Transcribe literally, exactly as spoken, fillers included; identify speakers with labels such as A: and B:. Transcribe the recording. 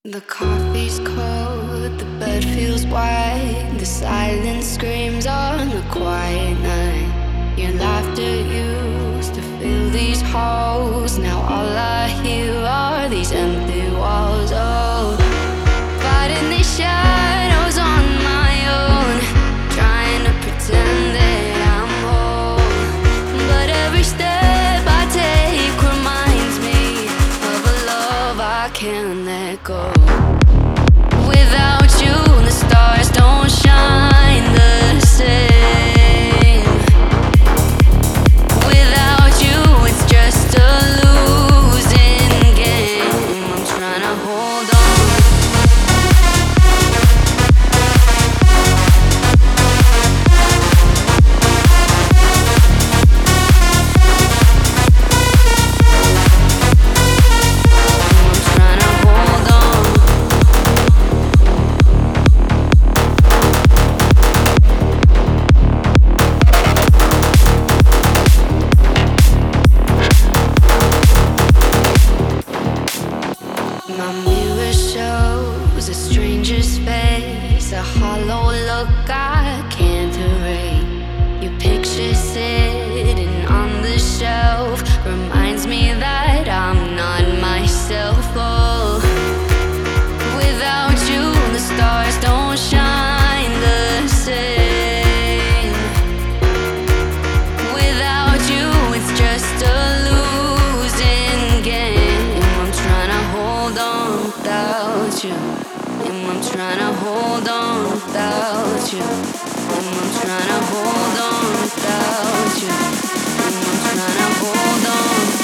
A: The coffee's cold, the bed feels white. The silence screams on the quiet night. Your laughter used to fill these halls. Now all I hear are these empty walls. Oh, fighting these shadows on my own, trying to pretend that I'm whole. But every step I take reminds me of a love I can't let go. Without you, the stars don't shine the same. Without you, it's just a losing game. I'm trying to hold on. I'm trying to hold on. My mirror shows a stranger's face, a hollow look I can't erase. Your picture sitting on the shelf reminds me that I'm not myself. Oh, without you, the stars don't shine the same. Without you, it's just a losing game. I'm trying to hold on without you. And I'm trying to hold on without you. And I'm trying to hold on without you. And I'm trying to hold on.